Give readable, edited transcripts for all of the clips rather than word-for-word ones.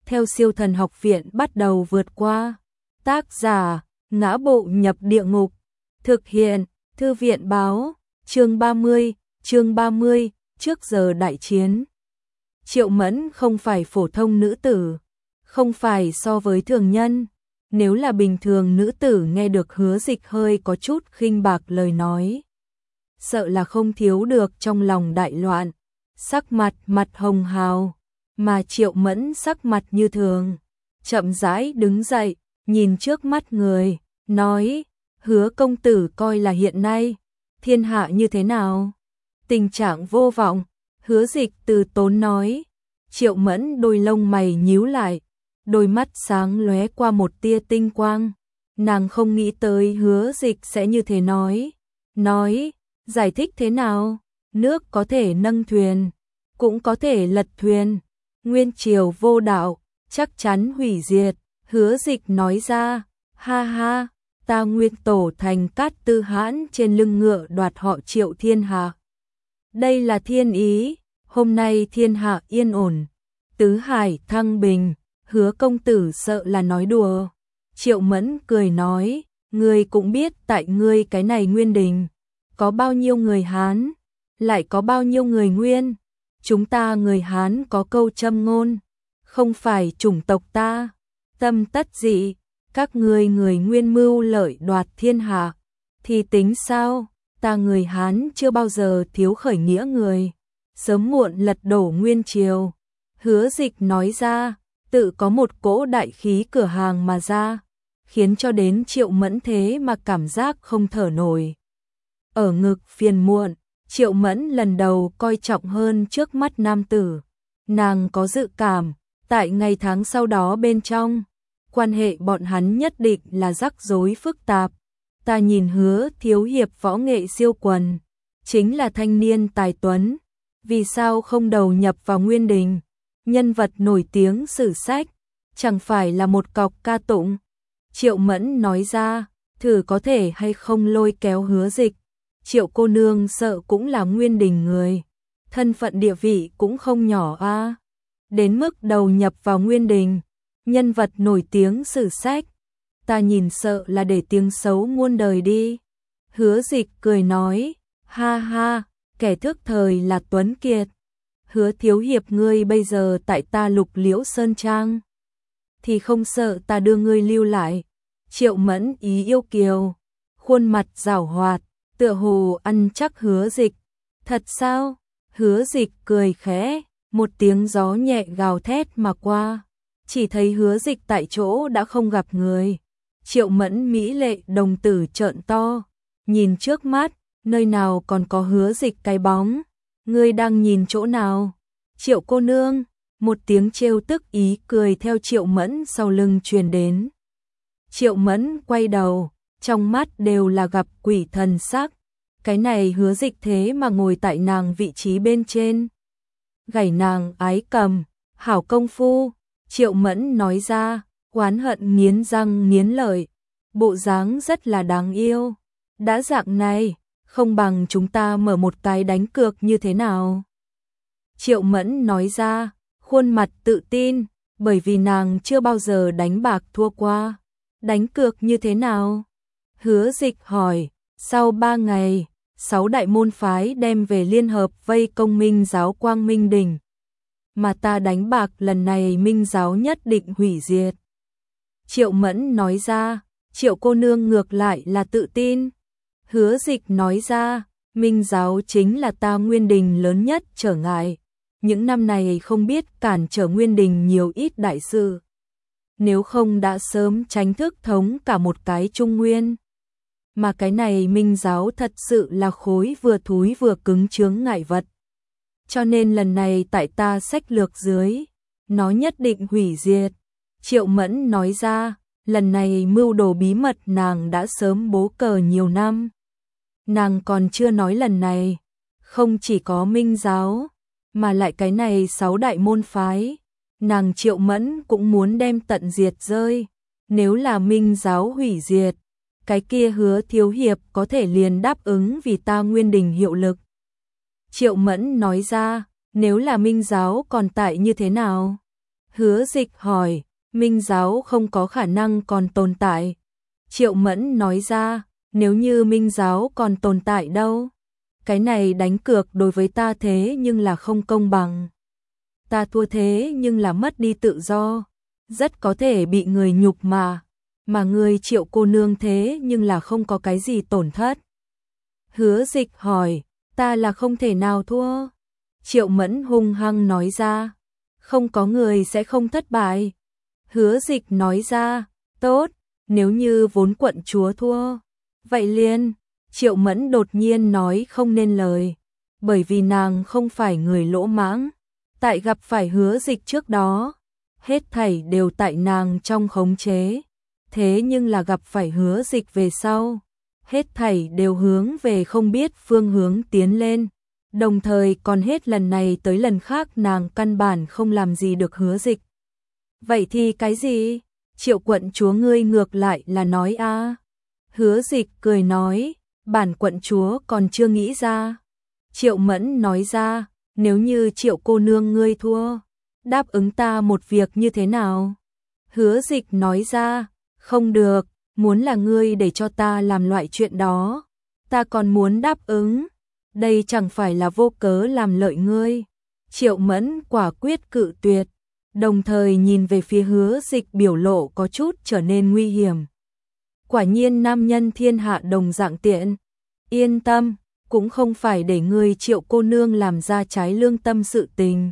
theo Siêu Thần Học Viện bắt đầu vượt qua. Tác giả: Ngã Bộ Nhập Địa Ngục. Thực hiện: Thư viện báo. Chương 30, trước giờ đại chiến. Triệu Mẫn không phải phổ thông nữ tử, không phải so với thường nhân. Nếu là bình thường nữ tử nghe được Hứa Dịch hơi có chút khinh bạc lời nói, sợ là không thiếu được trong lòng đại loạn, sắc mặt hồng hào, mà Triệu Mẫn sắc mặt như thường, chậm rãi đứng dậy, nhìn trước mắt người, nói: Hứa công tử coi là hiện nay thiên hạ như thế nào? Tình trạng vô vọng. Hứa Dịch từ tốn nói. Triệu Mẫn đôi lông mày nhíu lại, đôi mắt sáng lóe qua một tia tinh quang. Nàng không nghĩ tới Hứa Dịch sẽ như thế nói, giải thích thế nào? Nước có thể nâng thuyền, cũng có thể lật thuyền. Nguyên triều vô đạo, chắc chắn hủy diệt. Hứa Dịch nói ra, ha ha, ta nguyên tổ thành Cát Tư Hãn trên lưng ngựa đoạt họ Triệu thiên hạ. Đây là thiên ý, hôm nay thiên hạ yên ổn, tứ hải thăng bình. Hứa công tử sợ là nói đùa. Triệu Mẫn cười nói, ngươi cũng biết tại ngươi cái này Nguyên Đình, có bao nhiêu người Hán, lại có bao nhiêu người Nguyên. Chúng ta người Hán có câu châm ngôn, không phải chủng tộc ta, tâm tất dị, các ngươi người Nguyên mưu lợi đoạt thiên hạ, thì tính sao? Ta người Hán chưa bao giờ thiếu khởi nghĩa người, sớm muộn lật đổ Nguyên triều. Hứa Dịch nói ra, tự có một cỗ đại khí cửa hàng mà ra, khiến cho đến Triệu Mẫn thế mà cảm giác không thở nổi. Ở ngực phiền muộn, Triệu Mẫn lần đầu coi trọng hơn trước mắt nam tử. Nàng có dự cảm, tại ngày tháng sau đó bên trong, quan hệ bọn hắn nhất định là rắc rối phức tạp. Ta nhìn Hứa thiếu hiệp võ nghệ siêu quần, chính là thanh niên tài tuấn, vì sao không đầu nhập vào Nguyên Đình? Nhân vật nổi tiếng sử sách, chẳng phải là một cọc ca tụng. Triệu Mẫn nói ra, thử có thể hay không lôi kéo Hứa Dịch. Triệu cô nương sợ cũng là Nguyên Đình người, thân phận địa vị cũng không nhỏ a. Đến mức đầu nhập vào Nguyên Đình, nhân vật nổi tiếng sử sách, ta nhìn sợ là để tiếng xấu muôn đời đi. Hứa Dịch cười nói, ha ha, kẻ thức thời là Tuấn Kiệt. Hứa thiếu hiệp ngươi bây giờ tại ta Lục Liễu Sơn Trang, thì không sợ ta đưa ngươi lưu lại. Triệu Mẫn ý yêu kiều, khuôn mặt giảo hoạt, tựa hồ ăn chắc Hứa Dịch. Thật sao? Hứa Dịch cười khẽ, một tiếng gió nhẹ gào thét mà qua, chỉ thấy Hứa Dịch tại chỗ đã không gặp người. Triệu Mẫn mỹ lệ đồng tử trợn to, nhìn trước mắt, nơi nào còn có Hứa Dịch cái bóng. Ngươi đang nhìn chỗ nào? Triệu cô nương, một tiếng trêu tức ý cười theo Triệu Mẫn sau lưng truyền đến. Triệu Mẫn quay đầu, trong mắt đều là gặp quỷ thần sắc. Cái này Hứa Dịch thế mà ngồi tại nàng vị trí bên trên, gảy nàng ái cầm, hảo công phu. Triệu Mẫn nói ra, oán hận nghiến răng nghiến lợi, bộ dáng rất là đáng yêu. Đã dạng này, không bằng chúng ta mở một cái đánh cược như thế nào? Triệu Mẫn nói ra, khuôn mặt tự tin, bởi vì nàng chưa bao giờ đánh bạc thua qua. Đánh cược như thế nào? Hứa Dịch hỏi. Sau 3 ngày, 6 đại môn phái đem về liên hợp vây công Minh giáo Quang Minh Đỉnh. Mà ta đánh bạc lần này Minh giáo nhất định hủy diệt. Triệu Mẫn nói ra, Triệu cô nương ngược lại là tự tin. Hứa Dịch nói ra, Minh giáo chính là ta Nguyên Đình lớn nhất trở ngại. Những năm này không biết cản trở Nguyên Đình nhiều ít đại sự. Nếu không đã sớm tránh thức thống cả một cái Trung Nguyên. Mà cái này Minh giáo thật sự là khối vừa thúi vừa cứng chướng ngại vật. Cho nên lần này tại ta sách lược dưới, nó nhất định hủy diệt. Triệu Mẫn nói ra, lần này mưu đồ bí mật nàng đã sớm bố cờ nhiều năm. Nàng còn chưa nói lần này, không chỉ có Minh giáo, mà lại cái này 6 đại môn phái. Nàng Triệu Mẫn cũng muốn đem tận diệt rơi. Nếu là Minh giáo hủy diệt, cái kia Hứa thiếu hiệp có thể liền đáp ứng vì ta Nguyên Đình hiệu lực. Triệu Mẫn nói ra, nếu là Minh giáo còn tại như thế nào? Hứa Dịch hỏi, Minh giáo không có khả năng còn tồn tại. Triệu Mẫn nói ra, nếu như Minh giáo còn tồn tại đâu? Cái này đánh cược đối với ta thế nhưng là không công bằng. Ta thua thế nhưng là mất đi tự do, rất có thể bị người nhục mà người Triệu cô nương thế nhưng là không có cái gì tổn thất. Hứa Dịch hỏi, ta là không thể nào thua. Triệu Mẫn hung hăng nói ra, không có người sẽ không thất bại. Hứa Dịch nói ra, tốt, nếu như vốn quận chúa thua, vậy liền. Triệu Mẫn đột nhiên nói không nên lời, bởi vì nàng không phải người lỗ mãng. Tại gặp phải Hứa Dịch trước đó, hết thảy đều tại nàng trong khống chế. Thế nhưng là gặp phải Hứa Dịch về sau, hết thảy đều hướng về không biết phương hướng tiến lên. Đồng thời còn hết lần này tới lần khác nàng căn bản không làm gì được Hứa Dịch. Vậy thì cái gì? Triệu quận chúa ngươi ngược lại là nói a. Hứa Dịch cười nói, bản quận chúa còn chưa nghĩ ra. Triệu Mẫn nói ra, nếu như Triệu cô nương ngươi thua, đáp ứng ta một việc như thế nào? Hứa Dịch nói ra, không được, muốn là ngươi để cho ta làm loại chuyện đó, ta còn muốn đáp ứng. Đây chẳng phải là vô cớ làm lợi ngươi. Triệu Mẫn quả quyết cự tuyệt, đồng thời nhìn về phía Hứa Dịch biểu lộ có chút trở nên nguy hiểm. Quả nhiên nam nhân thiên hạ đồng dạng tiện. Yên tâm, cũng không phải để ngươi Triệu cô nương làm ra trái lương tâm sự tình.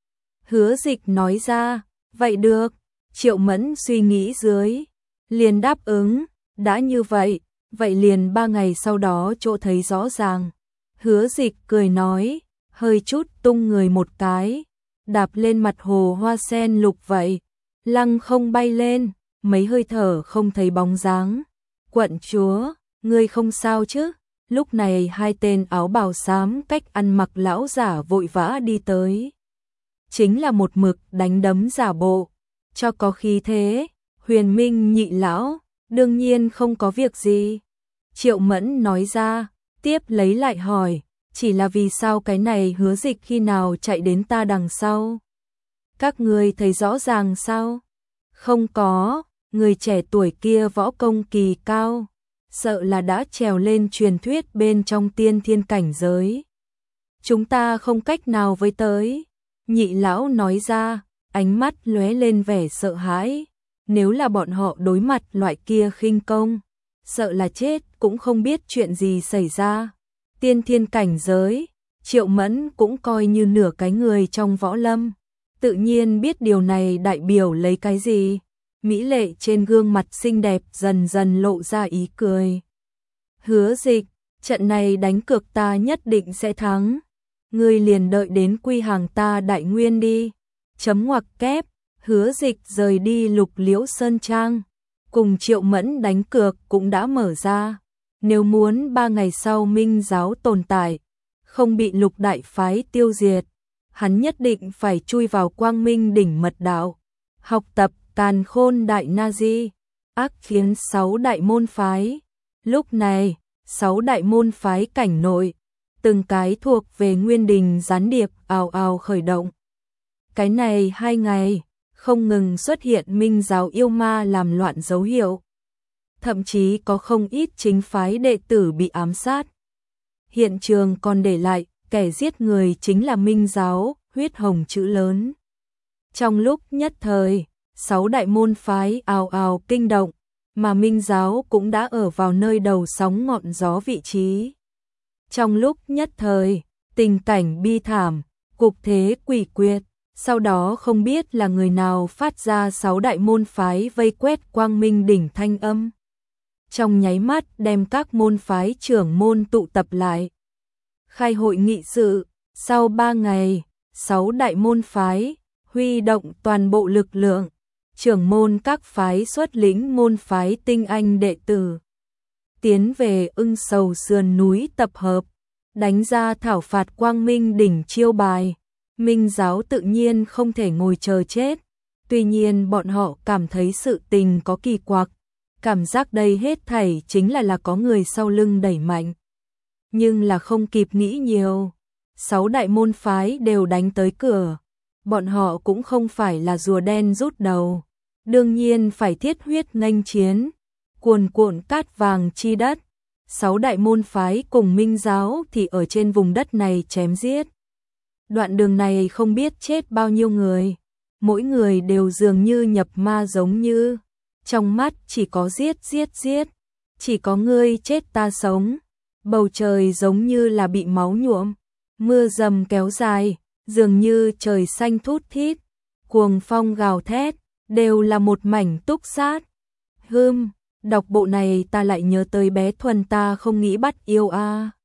Hứa Dịch nói ra, vậy được. Triệu Mẫn suy nghĩ dưới, liền đáp ứng, đã như vậy, vậy liền 3 ngày sau đó chỗ thấy rõ ràng. Hứa Dịch cười nói, hơi chút tung người một cái, đạp lên mặt hồ hoa sen lục vậy, lăng không bay lên, mấy hơi thở không thấy bóng dáng. Quận chúa, ngươi không sao chứ? Lúc này hai tên áo bào xám cách ăn mặc lão giả vội vã đi tới. Chính là một mực đánh đấm giả bộ, cho có khí thế. Huyền Minh nhị lão, đương nhiên không có việc gì. Triệu Mẫn nói ra, tiếp lấy lại hỏi, chỉ là vì sao cái này Hứa Dịch khi nào chạy đến ta đằng sau? Các ngươi thấy rõ ràng sao? Không có, người trẻ tuổi kia võ công kỳ cao, sợ là đã trèo lên truyền thuyết bên trong tiên thiên cảnh giới. Chúng ta không cách nào với tới. Nhị lão nói ra, ánh mắt lóe lên vẻ sợ hãi. Nếu là bọn họ đối mặt loại kia khinh công, sợ là chết cũng không biết chuyện gì xảy ra. Tiên thiên cảnh giới, Triệu Mẫn cũng coi như nửa cái người trong võ lâm, tự nhiên biết điều này đại biểu lấy cái gì. Mỹ lệ trên gương mặt xinh đẹp dần dần lộ ra ý cười. Hứa Dịch, trận này đánh cược ta nhất định sẽ thắng. Ngươi liền đợi đến quy hàng ta Đại Nguyên đi. Chấm ngoặc kép, Hứa Dịch rời đi Lục Liễu Sơn Trang. Cùng Triệu Mẫn đánh cược cũng đã mở ra. Nếu muốn 3 ngày sau Minh giáo tồn tại, không bị Lục đại phái tiêu diệt, hắn nhất định phải chui vào Quang Minh đỉnh mật đạo, học tập Càn Khôn Đại Na Di, ác khiến 6 đại môn phái. Lúc này, 6 đại môn phái cảnh nội, từng cái thuộc về Nguyên Đình gián điệp ào ào khởi động. Cái này 2 ngày, không ngừng xuất hiện Minh giáo yêu ma làm loạn dấu hiệu. Thậm chí có không ít chính phái đệ tử bị ám sát. Hiện trường còn để lại, kẻ giết người chính là Minh giáo, huyết hồng chữ lớn. Trong lúc nhất thời, 6 đại môn phái ào ào kinh động, mà Minh giáo cũng đã ở vào nơi đầu sóng ngọn gió vị trí. Trong lúc nhất thời, tình cảnh bi thảm, cục thế quỷ quyệt, sau đó không biết là người nào phát ra 6 đại môn phái vây quét Quang Minh đỉnh thanh âm. Trong nháy mắt đem các môn phái trưởng môn tụ tập lại. Khai hội nghị sự, sau 3 ngày, 6 đại môn phái, huy động toàn bộ lực lượng, trưởng môn các phái xuất lĩnh môn phái tinh anh đệ tử. Tiến về Ưng Sầu sườn núi tập hợp, đánh ra thảo phạt Quang Minh đỉnh chiêu bài. Minh giáo tự nhiên không thể ngồi chờ chết, tuy nhiên bọn họ cảm thấy sự tình có kỳ quặc, cảm giác đây hết thảy chính là có người sau lưng đẩy mạnh. Nhưng là không kịp nghĩ nhiều, 6 đại môn phái đều đánh tới cửa, bọn họ cũng không phải là rùa đen rút đầu, đương nhiên phải thiết huyết nghênh chiến, cuồn cuộn cát vàng chi đất. 6 đại môn phái cùng Minh giáo thì ở trên vùng đất này chém giết. Đoạn đường này không biết chết bao nhiêu người, mỗi người đều dường như nhập ma giống như, trong mắt chỉ có giết giết giết, chỉ có ngươi chết ta sống. Bầu trời giống như là bị máu nhuộm, mưa dầm kéo dài, dường như trời xanh thút thít, cuồng phong gào thét, đều là một mảnh túc sát. Đọc bộ này ta lại nhớ tới bé Thuần ta không nghĩ bắt yêu a.